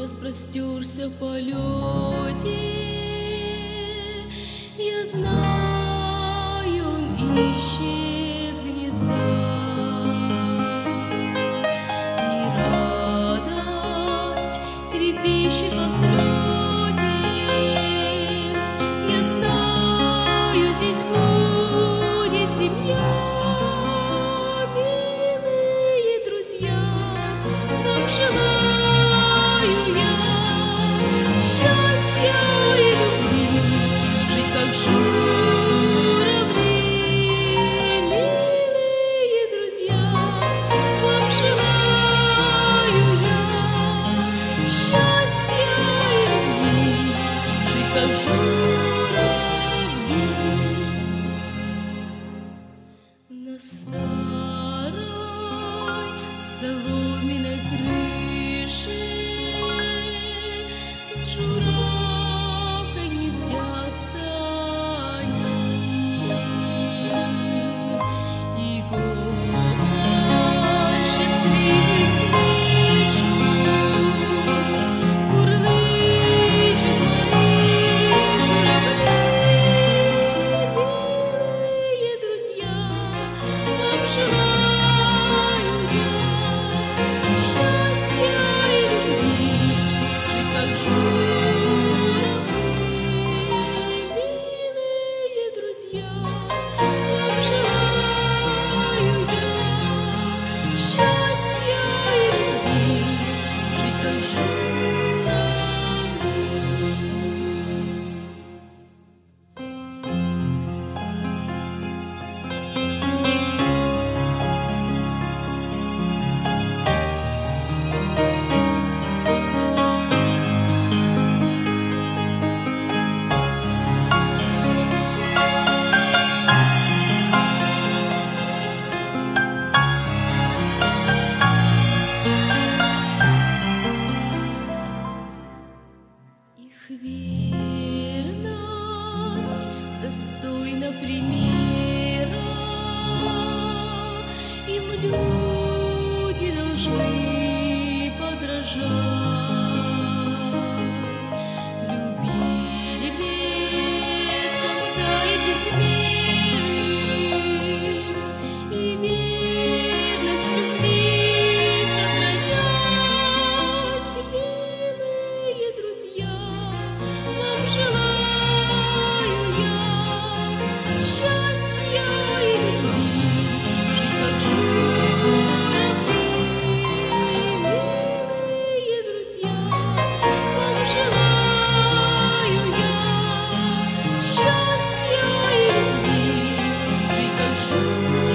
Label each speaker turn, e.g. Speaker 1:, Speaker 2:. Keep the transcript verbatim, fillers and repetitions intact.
Speaker 1: распростерся в полете. Я знаю, он ищет гнезда, и радость трепещет во взлете. Я знаю, здесь будет семья. Милые друзья, вам желаю я счастья и любви, жить как журавли. Милые друзья, вам желаю я счастья и любви, жить как журавли. На старой соломенной крыше с журавкой гнездятся они, и голос счастливый слышу, курлычут мои журавли. Милые друзья, вам желаю я счастья и любви, жить как журавли. Милые друзья, вам желаю я счастья и любви, жить как журавли. Их верность достойна примера, им люди должны подражать, любить без конца и без меры, и верность любви сохранять. Милые друзья, вам желаю я счастья и любви, жить как журавли. Милые друзья, вам желаю я счастья и любви, жить как журавли.